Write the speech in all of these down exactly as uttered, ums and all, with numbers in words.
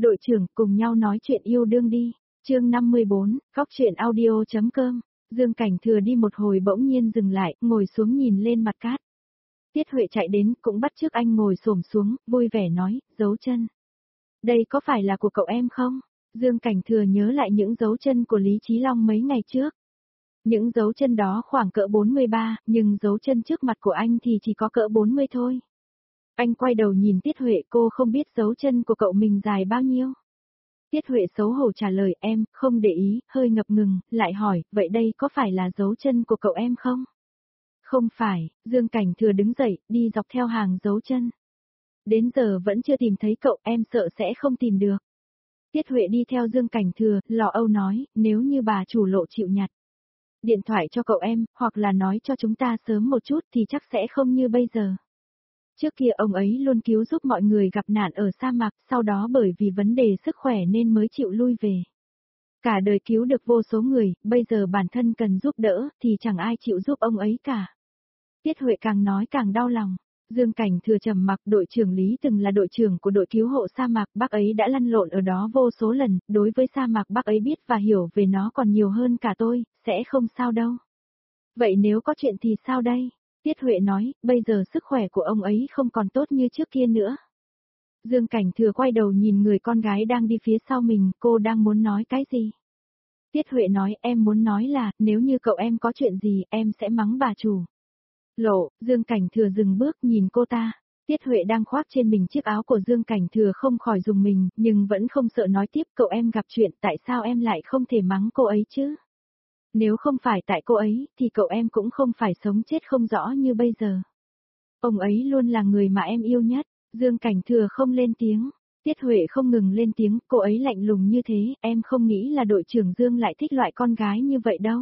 Đội trưởng, cùng nhau nói chuyện yêu đương đi. Chương năm mươi bốn, góc truyện audio.com. Dương Cảnh Thừa đi một hồi bỗng nhiên dừng lại, ngồi xuống nhìn lên mặt cát. Tiết Huệ chạy đến, cũng bắt chước anh ngồi xổm xuống, vui vẻ nói, dấu chân. Đây có phải là của cậu em không? Dương Cảnh Thừa nhớ lại những dấu chân của Lý Chí Long mấy ngày trước. Những dấu chân đó khoảng cỡ bốn mươi ba, nhưng dấu chân trước mặt của anh thì chỉ có cỡ bốn mươi thôi. Anh quay đầu nhìn Tiết Huệ, cô không biết dấu chân của cậu mình dài bao nhiêu. Tiết Huệ xấu hổ trả lời, em, không để ý, hơi ngập ngừng, lại hỏi, vậy đây có phải là dấu chân của cậu em không? Không phải, Dương Cảnh Thừa đứng dậy, đi dọc theo hàng dấu chân. Đến giờ vẫn chưa tìm thấy cậu, em sợ sẽ không tìm được. Tiết Huệ đi theo Dương Cảnh Thừa, lo âu nói, nếu như bà chủ Lộ chịu nhặt điện thoại cho cậu em, hoặc là nói cho chúng ta sớm một chút thì chắc sẽ không như bây giờ. Trước kia ông ấy luôn cứu giúp mọi người gặp nạn ở sa mạc, sau đó bởi vì vấn đề sức khỏe nên mới chịu lui về. Cả đời cứu được vô số người, bây giờ bản thân cần giúp đỡ, thì chẳng ai chịu giúp ông ấy cả. Tiết Huệ càng nói càng đau lòng. Dương Cảnh Thừa trầm mặc, đội trưởng Lý từng là đội trưởng của đội cứu hộ sa mạc, bác ấy đã lăn lộn ở đó vô số lần, đối với sa mạc bác ấy biết và hiểu về nó còn nhiều hơn cả tôi, sẽ không sao đâu. Vậy nếu có chuyện thì sao đây? Tiết Huệ nói, bây giờ sức khỏe của ông ấy không còn tốt như trước kia nữa. Dương Cảnh Thừa quay đầu nhìn người con gái đang đi phía sau mình, cô đang muốn nói cái gì? Tiết Huệ nói, em muốn nói là, nếu như cậu em có chuyện gì, em sẽ mắng bà chủ. Lộ, Dương Cảnh Thừa dừng bước nhìn cô ta. Tiết Huệ đang khoác trên mình chiếc áo của Dương Cảnh Thừa không khỏi dùng mình, nhưng vẫn không sợ nói tiếp, cậu em gặp chuyện, tại sao em lại không thể mắng cô ấy chứ? Nếu không phải tại cô ấy, thì cậu em cũng không phải sống chết không rõ như bây giờ. Ông ấy luôn là người mà em yêu nhất. Dương Cảnh Thừa không lên tiếng. Tiết Huệ không ngừng lên tiếng, cô ấy lạnh lùng như thế, em không nghĩ là đội trưởng Dương lại thích loại con gái như vậy đâu.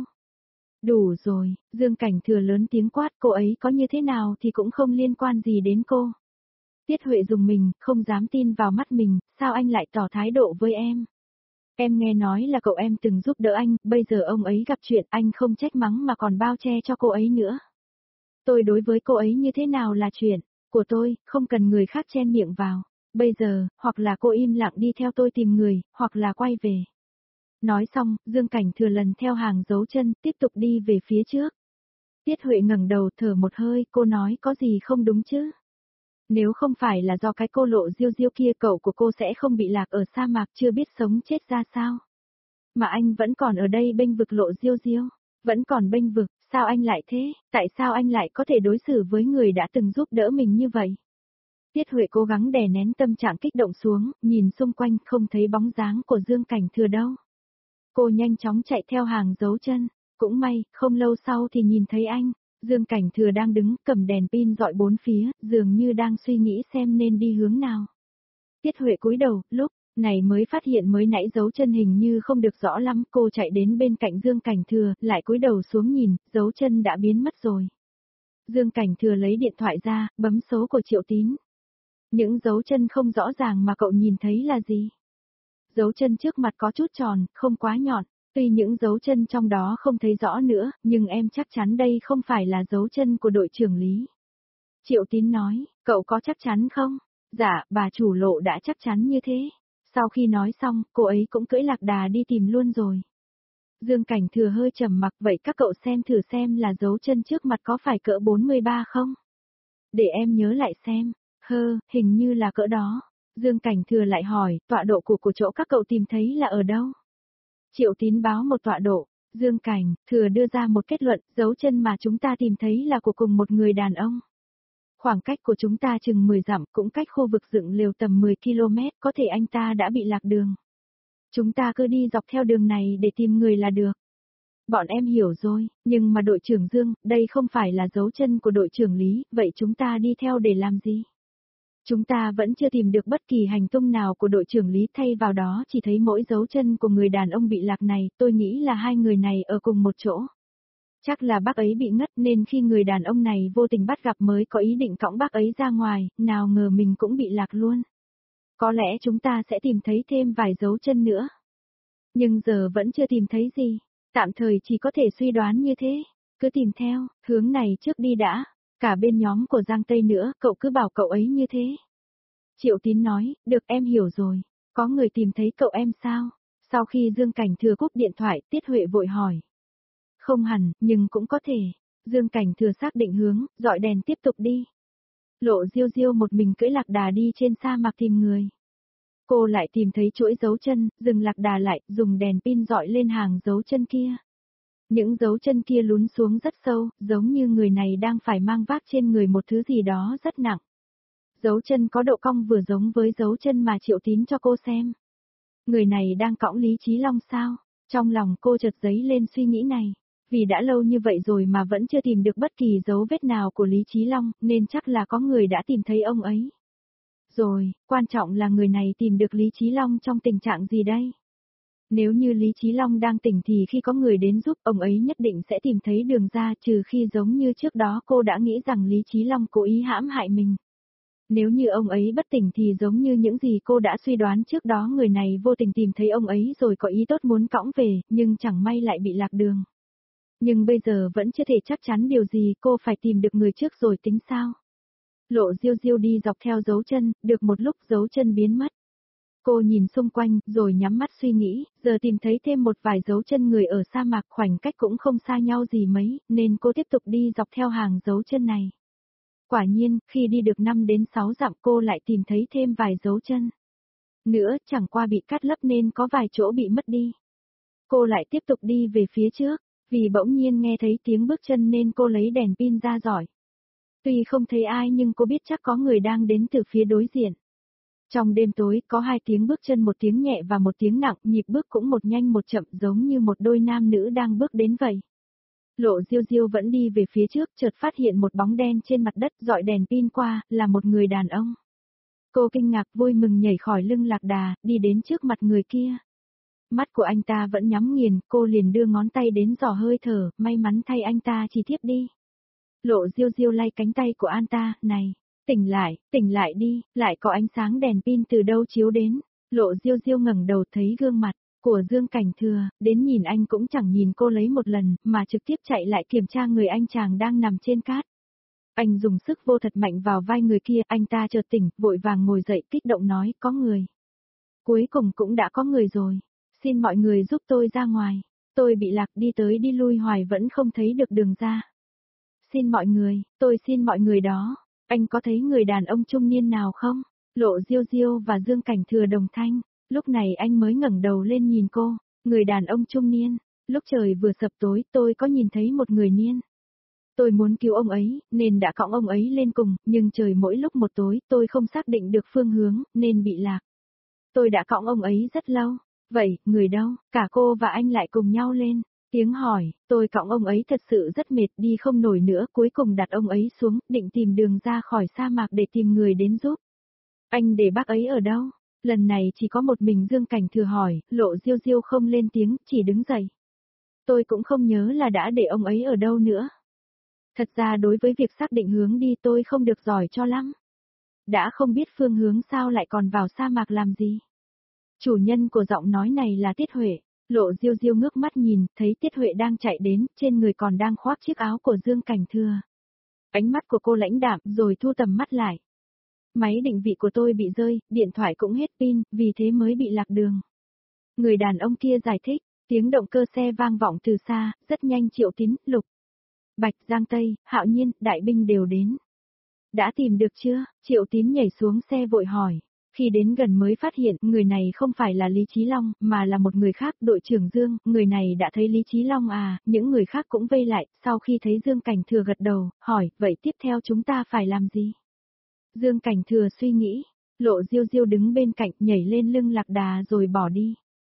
Đủ rồi, Dương Cảnh Thừa lớn tiếng quát, cô ấy có như thế nào thì cũng không liên quan gì đến cô. Tiết Huệ dùng mình, không dám tin vào mắt mình, sao anh lại tỏ thái độ với em? Em nghe nói là cậu em từng giúp đỡ anh, bây giờ ông ấy gặp chuyện, anh không trách mắng mà còn bao che cho cô ấy nữa. Tôi đối với cô ấy như thế nào là chuyện của tôi, không cần người khác chen miệng vào. Bây giờ, hoặc là cô im lặng đi theo tôi tìm người, hoặc là quay về. Nói xong, Dương Cảnh Thừa lần theo hàng dấu chân, tiếp tục đi về phía trước. Tiết Huệ ngẩng đầu thở một hơi, cô nói có gì không đúng chứ? Nếu không phải là do cái cô Lộ Diêu Diêu kia, cậu của cô sẽ không bị lạc ở sa mạc chưa biết sống chết ra sao. Mà anh vẫn còn ở đây bênh vực Lộ Diêu Diêu, vẫn còn bênh vực, sao anh lại thế, tại sao anh lại có thể đối xử với người đã từng giúp đỡ mình như vậy? Tiết Huệ cố gắng đè nén tâm trạng kích động xuống, nhìn xung quanh không thấy bóng dáng của Dương Cảnh Thừa đâu. Cô nhanh chóng chạy theo hàng dấu chân, cũng may, không lâu sau thì nhìn thấy anh. Dương Cảnh Thừa đang đứng cầm đèn pin dọi bốn phía, dường như đang suy nghĩ xem nên đi hướng nào. Tiết Huệ cúi đầu, lúc này mới phát hiện mới nãy dấu chân hình như không được rõ lắm, cô chạy đến bên cạnh Dương Cảnh Thừa, lại cúi đầu xuống nhìn, dấu chân đã biến mất rồi. Dương Cảnh Thừa lấy điện thoại ra, bấm số của Triệu Tín. Những dấu chân không rõ ràng mà cậu nhìn thấy là gì? Dấu chân trước mặt có chút tròn, không quá nhọn. Tuy những dấu chân trong đó không thấy rõ nữa, nhưng em chắc chắn đây không phải là dấu chân của đội trưởng Lý. Triệu Tín nói, cậu có chắc chắn không? Dạ, bà chủ Lộ đã chắc chắn như thế. Sau khi nói xong, cô ấy cũng cưỡi lạc đà đi tìm luôn rồi. Dương Cảnh Thừa hơi trầm mặc, vậy các cậu xem thử xem là dấu chân trước mặt có phải cỡ bốn mươi ba không? Để em nhớ lại xem. Hơ, hình như là cỡ đó. Dương Cảnh Thừa lại hỏi, tọa độ của của chỗ các cậu tìm thấy là ở đâu? Triệu Tín báo một tọa độ. Dương Cảnh Thừa đưa ra một kết luận, dấu chân mà chúng ta tìm thấy là của cùng một người đàn ông. Khoảng cách của chúng ta chừng mười dặm, cũng cách khu vực dựng lều tầm mười ki lô mét, có thể anh ta đã bị lạc đường. Chúng ta cứ đi dọc theo đường này để tìm người là được. Bọn em hiểu rồi, nhưng mà đội trưởng Dương, đây không phải là dấu chân của đội trưởng Lý, vậy chúng ta đi theo để làm gì? Chúng ta vẫn chưa tìm được bất kỳ hành tung nào của đội trưởng Lý, thay vào đó chỉ thấy mỗi dấu chân của người đàn ông bị lạc này, tôi nghĩ là hai người này ở cùng một chỗ. Chắc là bác ấy bị ngất nên khi người đàn ông này vô tình bắt gặp mới có ý định cõng bác ấy ra ngoài, nào ngờ mình cũng bị lạc luôn. Có lẽ chúng ta sẽ tìm thấy thêm vài dấu chân nữa. Nhưng giờ vẫn chưa tìm thấy gì, tạm thời chỉ có thể suy đoán như thế, cứ tìm theo, hướng này trước đi đã. Cả bên nhóm của Giang Tây nữa, cậu cứ bảo cậu ấy như thế. Triệu Tín nói, được em hiểu rồi. Có người tìm thấy cậu em sao? Sau khi Dương Cảnh Thừa cúp điện thoại, Tiết Huệ vội hỏi. Không hẳn, nhưng cũng có thể. Dương Cảnh Thừa xác định hướng, dọi đèn tiếp tục đi. Lộ Diêu Diêu một mình cưỡi lạc đà đi trên sa mạc tìm người. Cô lại tìm thấy chuỗi dấu chân, dừng lạc đà lại, dùng đèn pin dọi lên hàng dấu chân kia. Những dấu chân kia lún xuống rất sâu, giống như người này đang phải mang vác trên người một thứ gì đó rất nặng. Dấu chân có độ cong vừa giống với dấu chân mà Triệu Tín cho cô xem. Người này đang cõng Lý Chí Long sao? Trong lòng cô chợt dấy lên suy nghĩ này. Vì đã lâu như vậy rồi mà vẫn chưa tìm được bất kỳ dấu vết nào của Lý Chí Long, nên chắc là có người đã tìm thấy ông ấy. Rồi, quan trọng là người này tìm được Lý Chí Long trong tình trạng gì đây? Nếu như Lý Chí Long đang tỉnh thì khi có người đến giúp, ông ấy nhất định sẽ tìm thấy đường ra, trừ khi giống như trước đó cô đã nghĩ rằng Lý Chí Long cố ý hãm hại mình. Nếu như ông ấy bất tỉnh thì giống như những gì cô đã suy đoán trước đó, người này vô tình tìm thấy ông ấy rồi có ý tốt muốn cõng về, nhưng chẳng may lại bị lạc đường. Nhưng bây giờ vẫn chưa thể chắc chắn điều gì, cô phải tìm được người trước rồi tính sao. Lộ Diêu Diêu đi dọc theo dấu chân, được một lúc dấu chân biến mất. Cô nhìn xung quanh, rồi nhắm mắt suy nghĩ, giờ tìm thấy thêm một vài dấu chân người ở sa mạc, khoảnh cách cũng không xa nhau gì mấy, nên cô tiếp tục đi dọc theo hàng dấu chân này. Quả nhiên, khi đi được năm đến sáu dặm cô lại tìm thấy thêm vài dấu chân. Nữa, chẳng qua bị cắt lấp nên có vài chỗ bị mất đi. Cô lại tiếp tục đi về phía trước, vì bỗng nhiên nghe thấy tiếng bước chân nên cô lấy đèn pin ra dọi. Tuy không thấy ai nhưng cô biết chắc có người đang đến từ phía đối diện. Trong đêm tối có hai tiếng bước chân, một tiếng nhẹ và một tiếng nặng, nhịp bước cũng một nhanh một chậm giống như một đôi nam nữ đang bước đến vậy. Lộ Diêu Diêu vẫn đi về phía trước, chợt phát hiện một bóng đen trên mặt đất, dọi đèn pin qua, là một người đàn ông. Cô kinh ngạc vui mừng nhảy khỏi lưng lạc đà, đi đến trước mặt người kia. Mắt của anh ta vẫn nhắm nghiền, cô liền đưa ngón tay đến dò hơi thở, may mắn thay anh ta chỉ tiếp đi. Lộ Diêu Diêu lay cánh tay của anh ta, này, tỉnh lại, tỉnh lại đi, lại có ánh sáng đèn pin từ đâu chiếu đến. Lộ Diêu Diêu ngẩng đầu thấy gương mặt của Dương Cảnh Thừa, đến nhìn anh cũng chẳng nhìn cô lấy một lần, mà trực tiếp chạy lại kiểm tra người anh chàng đang nằm trên cát. Anh dùng sức vô thật mạnh vào vai người kia, anh ta chợt tỉnh, vội vàng ngồi dậy kích động nói, có người. Cuối cùng cũng đã có người rồi, xin mọi người giúp tôi ra ngoài, tôi bị lạc đi tới đi lui hoài vẫn không thấy được đường ra. Xin mọi người, tôi xin mọi người đó, anh có thấy người đàn ông trung niên nào không? Lộ Diêu Diêu và Dương Cảnh Thừa đồng thanh, lúc này anh mới ngẩng đầu lên nhìn cô, người đàn ông trung niên, lúc trời vừa sập tối tôi có nhìn thấy một người niên. Tôi muốn cứu ông ấy, nên đã cõng ông ấy lên cùng, nhưng trời mỗi lúc một tối tôi không xác định được phương hướng, nên bị lạc. Tôi đã cõng ông ấy rất lâu, vậy, người đâu, cả cô và anh lại cùng nhau lên. Tiếng hỏi, tôi cõng ông ấy thật sự rất mệt đi không nổi nữa, cuối cùng đặt ông ấy xuống, định tìm đường ra khỏi sa mạc để tìm người đến giúp. Anh để bác ấy ở đâu? Lần này chỉ có một mình Dương Cảnh Thừa hỏi, Lộ Diêu Diêu không lên tiếng, chỉ đứng dậy. Tôi cũng không nhớ là đã để ông ấy ở đâu nữa. Thật ra đối với việc xác định hướng đi tôi không được giỏi cho lắm. Đã không biết phương hướng sao lại còn vào sa mạc làm gì? Chủ nhân của giọng nói này là Tiết Huệ. Lộ Diêu Diêu ngước mắt nhìn, thấy Tiết Huệ đang chạy đến, trên người còn đang khoác chiếc áo của Dương Cảnh Thừa. Ánh mắt của cô lãnh đạm, rồi thu tầm mắt lại. Máy định vị của tôi bị rơi, điện thoại cũng hết pin, vì thế mới bị lạc đường. Người đàn ông kia giải thích, tiếng động cơ xe vang vọng từ xa, rất nhanh Triệu Tín, Lục Bạch, Giang Tây, Hạo Nhiên, đại binh đều đến. Đã tìm được chưa? Triệu Tín nhảy xuống xe vội hỏi. Khi đến gần mới phát hiện, người này không phải là Lý Chí Long, mà là một người khác, đội trưởng Dương, người này đã thấy Lý Chí Long à, những người khác cũng vây lại, sau khi thấy Dương Cảnh Thừa gật đầu, hỏi, vậy tiếp theo chúng ta phải làm gì? Dương Cảnh Thừa suy nghĩ, Lộ Diêu Diêu đứng bên cạnh, nhảy lên lưng lạc đà rồi bỏ đi.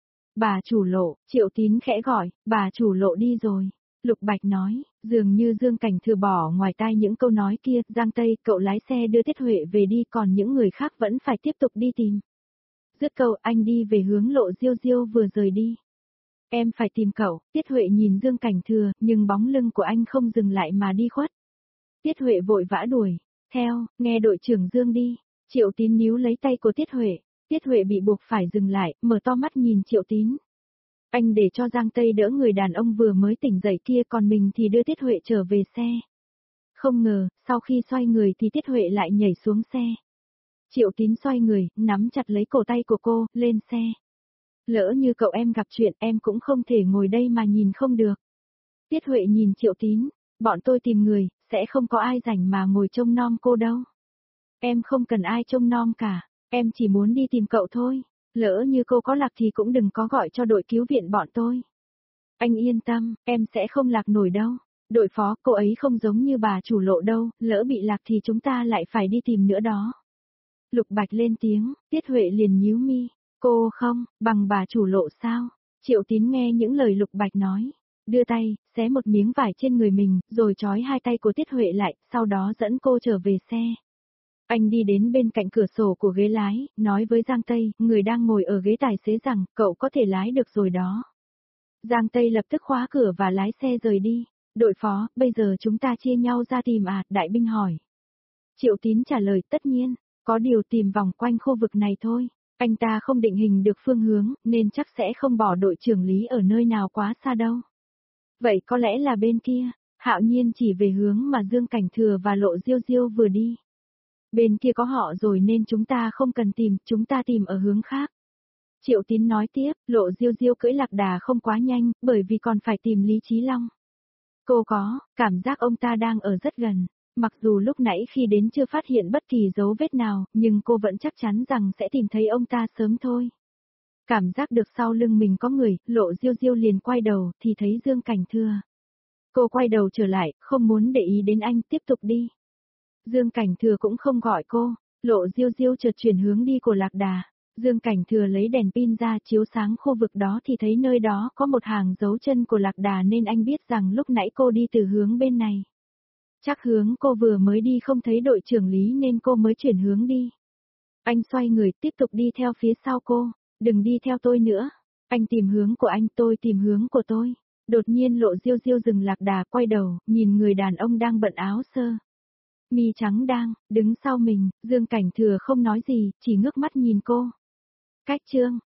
Bà chủ Lộ, Triệu Tín khẽ gọi, bà chủ Lộ đi rồi. Lục Bạch nói, dường như Dương Cảnh Thừa bỏ ngoài tai những câu nói kia, Giang Tây, cậu lái xe đưa Tiết Huệ về đi, còn những người khác vẫn phải tiếp tục đi tìm. Dứt câu, anh đi về hướng Lộ Diêu Diêu vừa rời đi. Em phải tìm cậu, Tiết Huệ nhìn Dương Cảnh Thừa, nhưng bóng lưng của anh không dừng lại mà đi khuất. Tiết Huệ vội vã đuổi, theo, nghe đội trưởng Dương đi. Triệu Tín níu lấy tay của Tiết Huệ, Tiết Huệ bị buộc phải dừng lại, mở to mắt nhìn Triệu Tín. Anh để cho Giang Tây đỡ người đàn ông vừa mới tỉnh dậy kia, còn mình thì đưa Tiết Huệ trở về xe. Không ngờ, sau khi xoay người thì Tiết Huệ lại nhảy xuống xe. Triệu Tín xoay người, nắm chặt lấy cổ tay của cô, lên xe. Lỡ như cậu em gặp chuyện em cũng không thể ngồi đây mà nhìn không được. Tiết Huệ nhìn Triệu Tín, bọn tôi tìm người, sẽ không có ai rảnh mà ngồi trông nom cô đâu. Em không cần ai trông nom cả, em chỉ muốn đi tìm cậu thôi, lỡ như cô có lạc thì cũng đừng có gọi cho đội cứu viện bọn tôi. Anh yên tâm, em sẽ không lạc nổi đâu. Đội phó, cô ấy không giống như bà chủ Lộ đâu, lỡ bị lạc thì chúng ta lại phải đi tìm nữa đó. Lục Bạch lên tiếng, Tiết Huệ liền nhíu mi, cô không, bằng bà chủ Lộ sao? Triệu Tín nghe những lời Lục Bạch nói, đưa tay, xé một miếng vải trên người mình, rồi trói hai tay của Tiết Huệ lại, sau đó dẫn cô trở về xe. Anh đi đến bên cạnh cửa sổ của ghế lái, nói với Giang Tây, người đang ngồi ở ghế tài xế rằng, cậu có thể lái được rồi đó. Giang Tây lập tức khóa cửa và lái xe rời đi. Đội phó, bây giờ chúng ta chia nhau ra tìm à, Đại binh hỏi. Triệu Tín trả lời, tất nhiên, có điều tìm vòng quanh khu vực này thôi. Anh ta không định hình được phương hướng, nên chắc sẽ không bỏ đội trưởng Lý ở nơi nào quá xa đâu. Vậy có lẽ là bên kia, Hạo Nhiên chỉ về hướng mà Dương Cảnh Thừa và Lộ Diêu Diêu vừa đi. Bên kia có họ rồi nên chúng ta không cần tìm, chúng ta tìm ở hướng khác. Triệu Tín nói tiếp, Lộ Diêu Diêu cưỡi lạc đà không quá nhanh, bởi vì còn phải tìm Lý Chí Long. Cô có, cảm giác ông ta đang ở rất gần. Mặc dù lúc nãy khi đến chưa phát hiện bất kỳ dấu vết nào, nhưng cô vẫn chắc chắn rằng sẽ tìm thấy ông ta sớm thôi. Cảm giác được sau lưng mình có người, Lộ Diêu Diêu liền quay đầu, thì thấy Dương Cảnh Thừa. Cô quay đầu trở lại, không muốn để ý đến anh, tiếp tục đi. Dương Cảnh Thừa cũng không gọi cô, Lộ Diêu Diêu chợt chuyển hướng đi của lạc đà. Dương Cảnh Thừa lấy đèn pin ra chiếu sáng khu vực đó thì thấy nơi đó có một hàng dấu chân của lạc đà nên anh biết rằng lúc nãy cô đi từ hướng bên này. Chắc hướng cô vừa mới đi không thấy đội trưởng Lý nên cô mới chuyển hướng đi. Anh xoay người tiếp tục đi theo phía sau cô, đừng đi theo tôi nữa. Anh tìm hướng của anh, tôi tìm hướng của tôi. Đột nhiên Lộ Diêu Diêu dừng lạc đà quay đầu, nhìn người đàn ông đang bận áo sơ mi trắng đang đứng sau mình, Dương Cảnh Thừa không nói gì, chỉ ngước mắt nhìn cô. Cách chương